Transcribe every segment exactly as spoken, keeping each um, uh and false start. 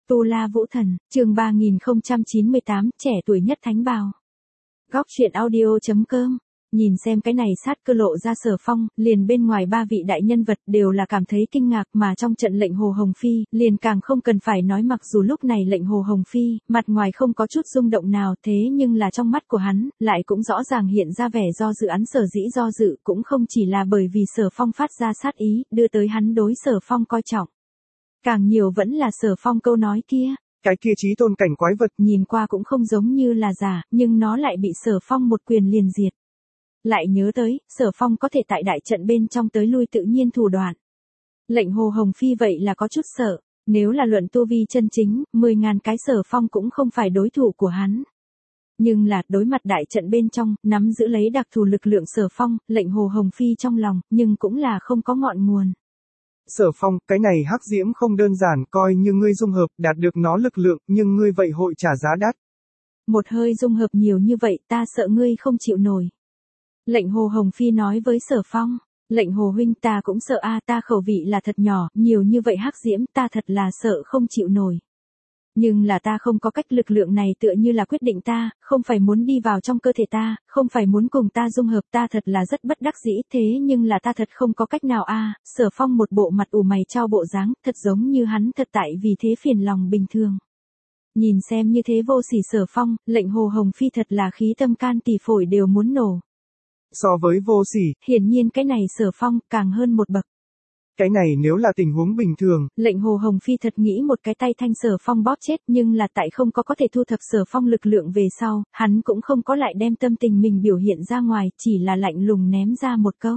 Tu La Vũ Thần, chương ba nghìn không trăm chín mươi tám, trẻ tuổi nhất thánh bào. Góc truyện audio chấm com. Nhìn xem cái này sát cơ lộ ra Sở Phong, liền bên ngoài ba vị đại nhân vật đều là cảm thấy kinh ngạc, mà trong trận lệnh Hồ Hồng Phi, liền càng không cần phải nói, mặc dù lúc này lệnh Hồ Hồng Phi, mặt ngoài không có chút rung động nào, thế nhưng là trong mắt của hắn, lại cũng rõ ràng hiện ra vẻ do dự. Án sở dĩ do dự cũng không chỉ là bởi vì Sở Phong phát ra sát ý, đưa tới hắn đối Sở Phong coi trọng. Càng nhiều vẫn là Sở Phong câu nói kia. Cái kia chí tôn cảnh quái vật nhìn qua cũng không giống như là giả, nhưng nó lại bị Sở Phong một quyền liền diệt. Lại nhớ tới, Sở Phong có thể tại đại trận bên trong tới lui tự nhiên thủ đoạn. Lệnh Hồ Hồng Phi vậy là có chút sợ, nếu là luận tu vi chân chính, mười ngàn cái Sở Phong cũng không phải đối thủ của hắn. Nhưng là, đối mặt đại trận bên trong, nắm giữ lấy đặc thù lực lượng Sở Phong, lệnh Hồ Hồng Phi trong lòng, nhưng cũng là không có ngọn nguồn. Sở Phong, cái này hắc diễm không đơn giản, coi như ngươi dung hợp, đạt được nó lực lượng, nhưng ngươi vậy hội trả giá đắt. Một hơi dung hợp nhiều như vậy, ta sợ ngươi không chịu nổi. Lệnh Hồ Hồng Phi nói với Sở Phong, lệnh Hồ huynh ta cũng sợ a, ta khẩu vị là thật nhỏ, nhiều như vậy hắc diễm ta thật là sợ không chịu nổi. Nhưng là ta không có cách, lực lượng này tựa như là quyết định ta, không phải muốn đi vào trong cơ thể ta, không phải muốn cùng ta dung hợp, ta thật là rất bất đắc dĩ, thế nhưng là ta thật không có cách nào a. Sở Phong một bộ mặt ủ mày chau bộ dáng, thật giống như hắn thật tại vì thế phiền lòng bình thường. Nhìn xem như thế vô sỉ Sở Phong, lệnh Hồ Hồng Phi thật là khí tâm can tỷ phổi đều muốn nổ. So với vô sỉ, hiển nhiên cái này Sở Phong càng hơn một bậc. Cái này nếu là tình huống bình thường, lệnh Hồ Hồng Phi thật nghĩ một cái tay thanh Sở Phong bóp chết, nhưng là tại không có có thể thu thập Sở Phong lực lượng về sau, hắn cũng không có lại đem tâm tình mình biểu hiện ra ngoài, chỉ là lạnh lùng ném ra một câu.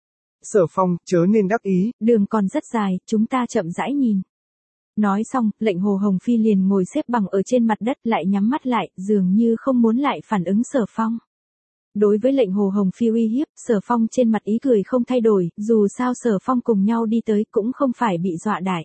Sở Phong, chớ nên đắc ý, đường còn rất dài, chúng ta chậm rãi nhìn. Nói xong, lệnh Hồ Hồng Phi liền ngồi xếp bằng ở trên mặt đất, lại nhắm mắt lại, dường như không muốn lại phản ứng Sở Phong. Đối với lệnh Hồ Hồng Phi uy hiếp, Sở Phong trên mặt ý cười không thay đổi, dù sao Sở Phong cùng nhau đi tới cũng không phải bị dọa đại,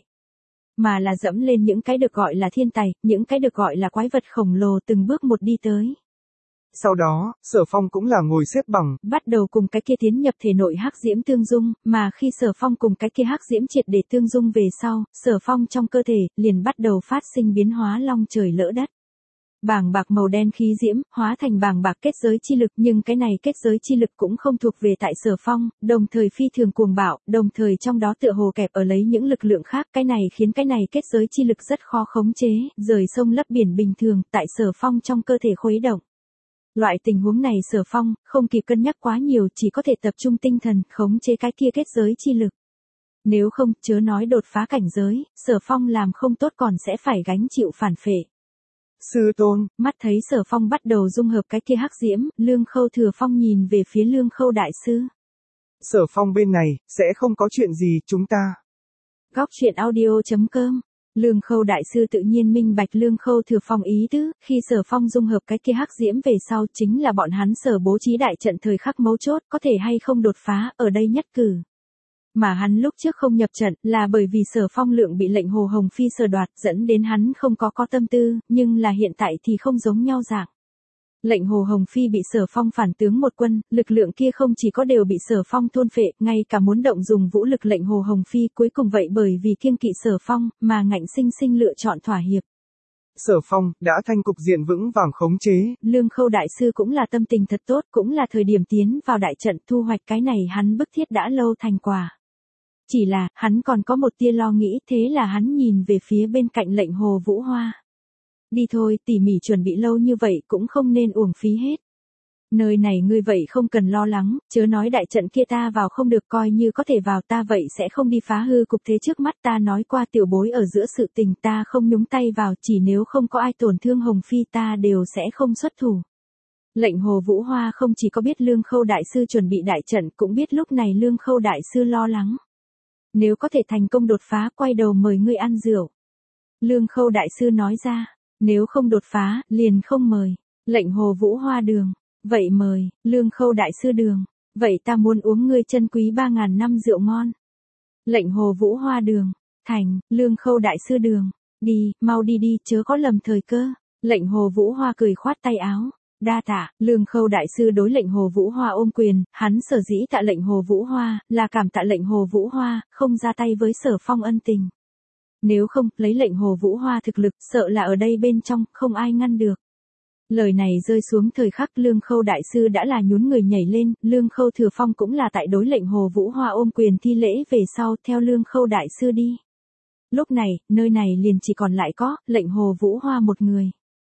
mà là dẫm lên những cái được gọi là thiên tài, những cái được gọi là quái vật khổng lồ từng bước một đi tới. Sau đó, Sở Phong cũng là ngồi xếp bằng, bắt đầu cùng cái kia tiến nhập thể nội hắc diễm tương dung, mà khi Sở Phong cùng cái kia hắc diễm triệt để tương dung về sau, Sở Phong trong cơ thể liền bắt đầu phát sinh biến hóa long trời lỡ đất. Bàng bạc màu đen khí diễm, hóa thành bàng bạc kết giới chi lực, nhưng cái này kết giới chi lực cũng không thuộc về tại Sở Phong, đồng thời phi thường cuồng bạo, đồng thời trong đó tựa hồ kẹp ở lấy những lực lượng khác, cái này khiến cái này kết giới chi lực rất khó khống chế, rời sông lấp biển bình thường, tại Sở Phong trong cơ thể khuấy động. Loại tình huống này Sở Phong không kịp cân nhắc quá nhiều, chỉ có thể tập trung tinh thần, khống chế cái kia kết giới chi lực. Nếu không, chớ nói đột phá cảnh giới, Sở Phong làm không tốt còn sẽ phải gánh chịu phản phệ. Sư tôn, mắt thấy Sở Phong bắt đầu dung hợp cái kia hắc diễm, Lương Khâu Thừa Phong nhìn về phía Lương Khâu đại sư. Sở Phong bên này, sẽ không có chuyện gì, chúng ta. Góc truyện audio chấm com. Lương Khâu đại sư tự nhiên minh bạch Lương Khâu Thừa Phong ý tứ, khi Sở Phong dung hợp cái kia hắc diễm về sau, chính là bọn hắn Sở bố trí đại trận thời khắc mấu chốt, có thể hay không đột phá, ở đây nhất cử. Mà hắn lúc trước không nhập trận là bởi vì Sở Phong lượng bị lệnh Hồ Hồng Phi sở đoạt, dẫn đến hắn không có có tâm tư, nhưng là hiện tại thì không giống nhau dạng. Lệnh Hồ Hồng Phi bị Sở Phong phản tướng một quân, lực lượng kia không chỉ có đều bị Sở Phong thôn phệ, ngay cả muốn động dùng vũ lực lệnh Hồ Hồng Phi cuối cùng vậy bởi vì kiêng kỵ Sở Phong, mà ngạnh sinh sinh lựa chọn thỏa hiệp. Sở Phong đã thành cục diện vững vàng khống chế. Lương Khâu đại sư cũng là tâm tình thật tốt, cũng là thời điểm tiến vào đại trận thu hoạch cái này hắn bức thiết đã lâu thành quả. Chỉ là, hắn còn có một tia lo nghĩ, thế là hắn nhìn về phía bên cạnh lệnh Hồ Vũ Hoa. Đi thôi, tỉ mỉ chuẩn bị lâu như vậy cũng không nên uổng phí hết. Nơi này ngươi vậy không cần lo lắng, chớ nói đại trận kia ta vào không được, coi như có thể vào ta vậy sẽ không đi phá hư cục thế trước mắt, ta nói qua tiểu bối ở giữa sự tình, ta không nhúng tay vào, chỉ nếu không có ai tổn thương Hồng Phi ta đều sẽ không xuất thủ. Lệnh Hồ Vũ Hoa không chỉ có biết Lương Khâu đại sư chuẩn bị đại trận, cũng biết lúc này Lương Khâu đại sư lo lắng. Nếu có thể thành công đột phá, quay đầu mời ngươi ăn rượu. Lương Khâu đại sư nói ra, nếu không đột phá, liền không mời. Lệnh Hồ Vũ Hoa đường, vậy mời. Lương Khâu đại sư đường, vậy ta muốn uống ngươi chân quý ba ngàn năm rượu ngon. Lệnh Hồ Vũ Hoa đường, thành. Lương Khâu đại sư đường, đi, mau đi đi, chớ có lầm thời cơ. Lệnh Hồ Vũ Hoa cười khoát tay áo. Đa tạ. Lương Khâu đại sư đối lệnh Hồ Vũ Hoa ôm quyền, hắn sở dĩ tạ lệnh Hồ Vũ Hoa, là cảm tạ lệnh Hồ Vũ Hoa, không ra tay với Sở Phong ân tình. Nếu không, lấy lệnh Hồ Vũ Hoa thực lực, sợ là ở đây bên trong, không ai ngăn được. Lời này rơi xuống thời khắc Lương Khâu đại sư đã là nhún người nhảy lên, Lương Khâu Thừa Phong cũng là tại đối lệnh Hồ Vũ Hoa ôm quyền thi lễ về sau theo Lương Khâu đại sư đi. Lúc này, nơi này liền chỉ còn lại có, lệnh Hồ Vũ Hoa một người.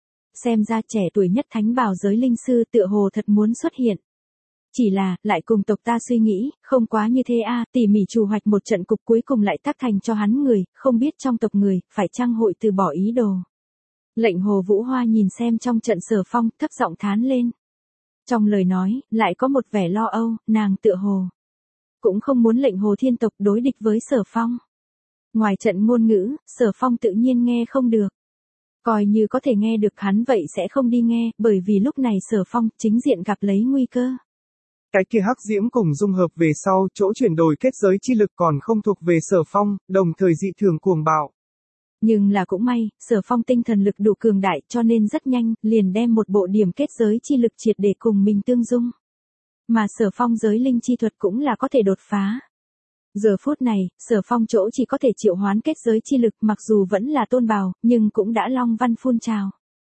Xem ra trẻ tuổi nhất thánh bào giới linh sư tựa hồ thật muốn xuất hiện. Chỉ là, lại cùng tộc ta suy nghĩ, không quá như thế a, tỉ mỉ chủ hoạch một trận cục cuối cùng lại tác thành cho hắn người, không biết trong tộc người, phải chăng hội từ bỏ ý đồ. Lệnh Hồ Vũ Hoa nhìn xem trong trận Sở Phong, thấp giọng thán lên. Trong lời nói, lại có một vẻ lo âu, nàng tựa hồ. Cũng không muốn lệnh Hồ Thiên tộc đối địch với Sở Phong. Ngoài trận ngôn ngữ, Sở Phong tự nhiên nghe không được. Coi như có thể nghe được hắn vậy sẽ không đi nghe, bởi vì lúc này Sở Phong chính diện gặp lấy nguy cơ. Cái kia hắc diễm cùng dung hợp về sau, chỗ chuyển đổi kết giới chi lực còn không thuộc về Sở Phong, đồng thời dị thường cuồng bạo. Nhưng là cũng may, Sở Phong tinh thần lực đủ cường đại cho nên rất nhanh, liền đem một bộ điểm kết giới chi lực triệt để cùng mình tương dung. Mà Sở Phong giới linh chi thuật cũng là có thể đột phá. Giờ phút này, Sở Phong chỗ chỉ có thể triệu hoán kết giới chi lực mặc dù vẫn là tôn bào, nhưng cũng đã long văn phun trào.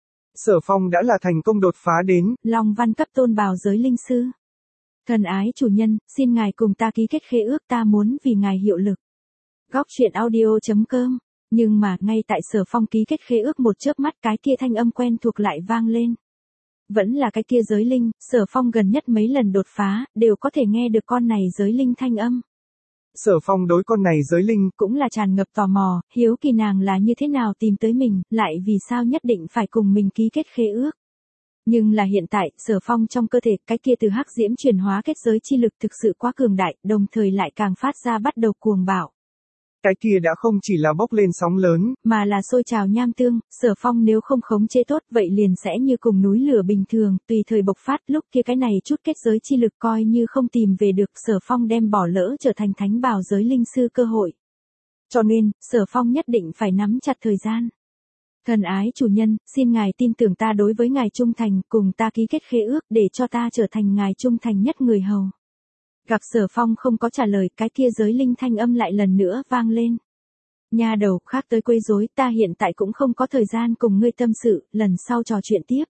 Sở Phong đã là thành công đột phá đến long văn cấp tôn bào giới linh sư. Thần ái chủ nhân, xin ngài cùng ta ký kết khế ước, ta muốn vì ngài hiệu lực. Góc truyện audio chấm com. Nhưng mà, ngay tại Sở Phong ký kết khế ước một chớp mắt cái kia thanh âm quen thuộc lại vang lên. Vẫn là cái kia giới linh, Sở Phong gần nhất mấy lần đột phá, đều có thể nghe được con này giới linh thanh âm. Sở Phong đối con này giới linh cũng là tràn ngập tò mò, hiếu kỳ nàng là như thế nào tìm tới mình, lại vì sao nhất định phải cùng mình ký kết khế ước. Nhưng là hiện tại, Sở Phong trong cơ thể, cái kia từ hắc diễm chuyển hóa kết giới chi lực thực sự quá cường đại, đồng thời lại càng phát ra bắt đầu cuồng bạo. Cái kia đã không chỉ là bốc lên sóng lớn, mà là sôi trào nham tương, Sở Phong nếu không khống chế tốt vậy liền sẽ như cùng núi lửa bình thường, tùy thời bộc phát, lúc kia cái này chút kết giới chi lực coi như không tìm về được, Sở Phong đem bỏ lỡ trở thành thánh bào giới linh sư cơ hội. Cho nên, Sở Phong nhất định phải nắm chặt thời gian. Thần ái chủ nhân, xin ngài tin tưởng ta đối với ngài trung thành, cùng ta ký kết khế ước để cho ta trở thành ngài trung thành nhất người hầu. Gặp Sở Phong không có trả lời, cái kia giới linh thanh âm lại lần nữa vang lên. Nha đầu, khác tới quấy rối, ta hiện tại cũng không có thời gian cùng ngươi tâm sự, lần sau trò chuyện tiếp.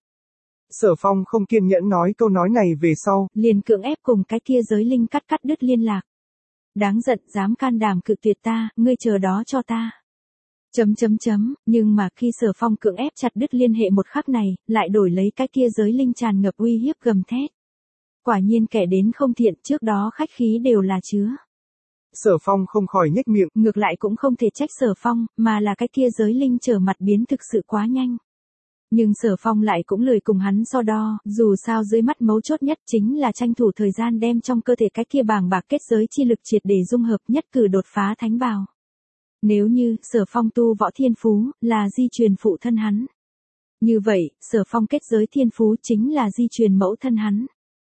Sở Phong không kiên nhẫn nói câu nói này về sau, liền cưỡng ép cùng cái kia giới linh cắt cắt đứt liên lạc. Đáng giận, dám can đảm cự tuyệt ta, ngươi chờ đó cho ta. Chấm chấm chấm, nhưng mà khi Sở Phong cưỡng ép chặt đứt liên hệ một khắc này, lại đổi lấy cái kia giới linh tràn ngập uy hiếp gầm thét. Quả nhiên kẻ đến không thiện, trước đó khách khí đều là chứa. Sở Phong không khỏi nhếch miệng, ngược lại cũng không thể trách Sở Phong, mà là cái kia giới linh trở mặt biến thực sự quá nhanh. Nhưng Sở Phong lại cũng lười cùng hắn so đo, dù sao dưới mắt mấu chốt nhất chính là tranh thủ thời gian đem trong cơ thể cái kia bàng bạc kết giới chi lực triệt để dung hợp, nhất cử đột phá thánh bào. Nếu như, Sở Phong tu võ thiên phú, là di truyền phụ thân hắn. Như vậy, Sở Phong kết giới thiên phú chính là di truyền mẫu thân hắn.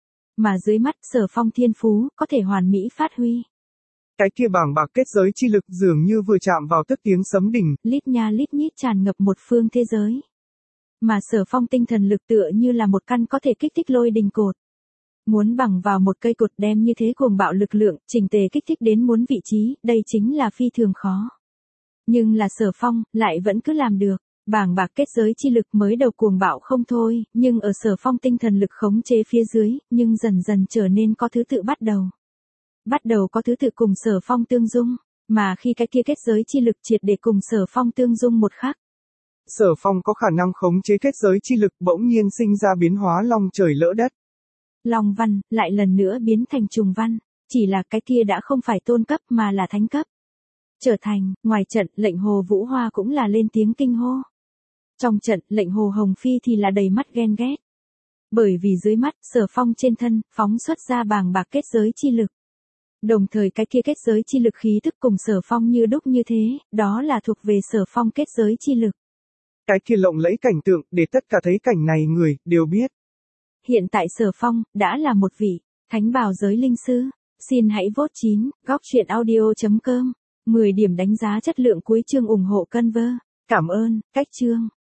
Mà dưới mắt, Sở Phong thiên phú, có thể hoàn mỹ phát huy. Cái kia bàng bạc kết giới chi lực dường như vừa chạm vào tức tiếng sấm đỉnh, lít nha lít nhít tràn ngập một phương thế giới. Mà Sở Phong tinh thần lực tựa như là một căn có thể kích thích lôi đình cột. Muốn bằng vào một cây cột đem như thế cuồng bạo lực lượng, chỉnh tề kích thích đến muốn vị trí, đây chính là phi thường khó. Nhưng là Sở Phong, lại vẫn cứ làm được. Bàng bạc kết giới chi lực mới đầu cuồng bạo không thôi, nhưng ở Sở Phong tinh thần lực khống chế phía dưới, nhưng dần dần trở nên có thứ tự bắt đầu. Bắt đầu có thứ tự cùng Sở Phong tương dung, mà khi cái kia kết giới chi lực triệt để cùng Sở Phong tương dung một khắc. Sở Phong có khả năng khống chế kết giới chi lực bỗng nhiên sinh ra biến hóa long trời lỡ đất. Long văn, lại lần nữa biến thành trùng văn, chỉ là cái kia đã không phải tôn cấp mà là thánh cấp. Trở thành, ngoài trận, lệnh Hồ Vũ Hoa cũng là lên tiếng kinh hô. Trong trận, lệnh Hồ Hồng Phi thì là đầy mắt ghen ghét. Bởi vì dưới mắt, Sở Phong trên thân, phóng xuất ra bàng bạc kết giới chi lực. Đồng thời cái kia kết giới chi lực khí tức cùng Sở Phong như đúc như thế, đó là thuộc về Sở Phong kết giới chi lực. Cái kia lộng lẫy cảnh tượng, để tất cả thấy cảnh này người, đều biết. Hiện tại Sở Phong, đã là một vị, thánh bào giới linh sư. Xin hãy vote chín, góc truyện audio chấm com. mười điểm đánh giá chất lượng cuối chương ủng hộ Conver. Cảm ơn, cách chương.